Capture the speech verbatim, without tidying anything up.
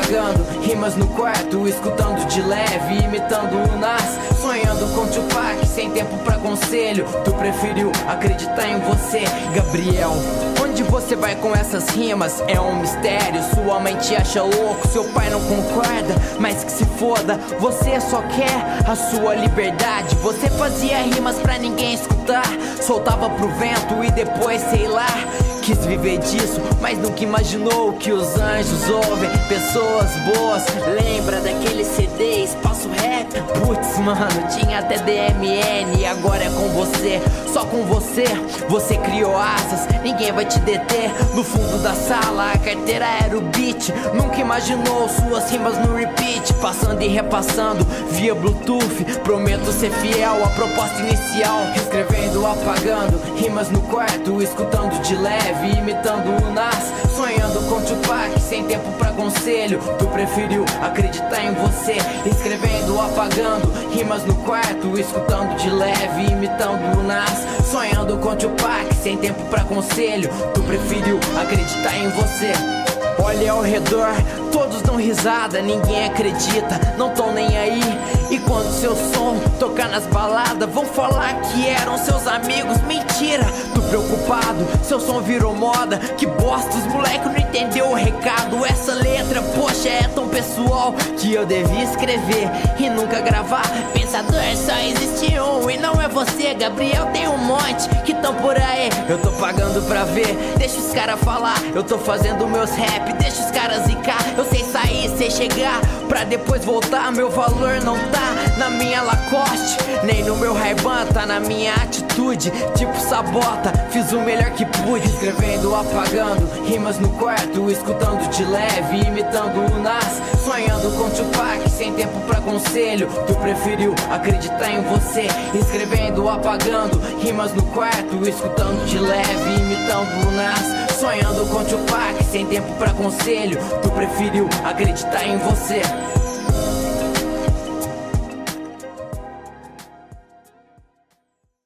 apagando rimas no quarto, escutando de leve, imitando o Nas, sonhando com Tupac, sem tempo pra conselho. Tu preferiu acreditar em você, Gabriel. Onde você vai com essas rimas? É um mistério. Sua mãe te acha louco, seu pai não concorda, mas que se foda, você só quer a sua liberdade. Você fazia rimas pra ninguém escutar, soltava pro vento e depois, sei lá, quis viver disso, mas nunca imaginou que os anjos ouvem pessoas boas. Lembra daqueles C D, Espaço Rap? Putz, mano, tinha até D M N e agora é com você, só com você. Você criou asas, ninguém vai te deter. No fundo da sala, a carteira era o beat. Nunca imaginou suas rimas no repeat, passando e repassando via Bluetooth. Prometo ser fiel à proposta inicial, escrevendo, apagando rimas no quarto, escutando de leve, imitando o Nas, sonhando com Tupac, sem tempo pra conselho. Tu preferiu acreditar em você, escrevendo, apagando rimas no quarto, escutando de leve, imitando o Nas, sonhando com Tupac, sem tempo pra conselho. Tu preferiu acreditar em você. Olha ao redor, todos dão risada, ninguém acredita, não tão nem aí. E quando seu som tocar nas baladas, vão falar que eram seus amigos. Mentira, tu preocupado, seu som virou moda. Que bosta, os moleque não entendeu o recado. Essa letra, poxa, é tão pessoal que eu devia escrever e nunca gravar. Pensador, só existe um e não é você, Gabriel. Tem um monte que tão por aí, eu tô pagando pra ver. Deixa os caras falar, eu tô fazendo meus rap. Deixa os caras zicar, eu sei sair, sei chegar, pra depois voltar. Meu valor não tá na minha Lacoste, nem no meu Ray-Ban, tá na minha atitude. Tipo sabota, fiz o melhor que pude, escrevendo, apagando rimas no quarto, escutando de leve, imitando o Nas, sonhando com Tupac, sem tempo pra conselho. Tu preferiu acreditar em você, escrevendo, apagando rimas no quarto, escutando de leve, imitando o Nas, sonhando com Tupac, sem tempo pra conselho. Tu preferiu acreditar em você.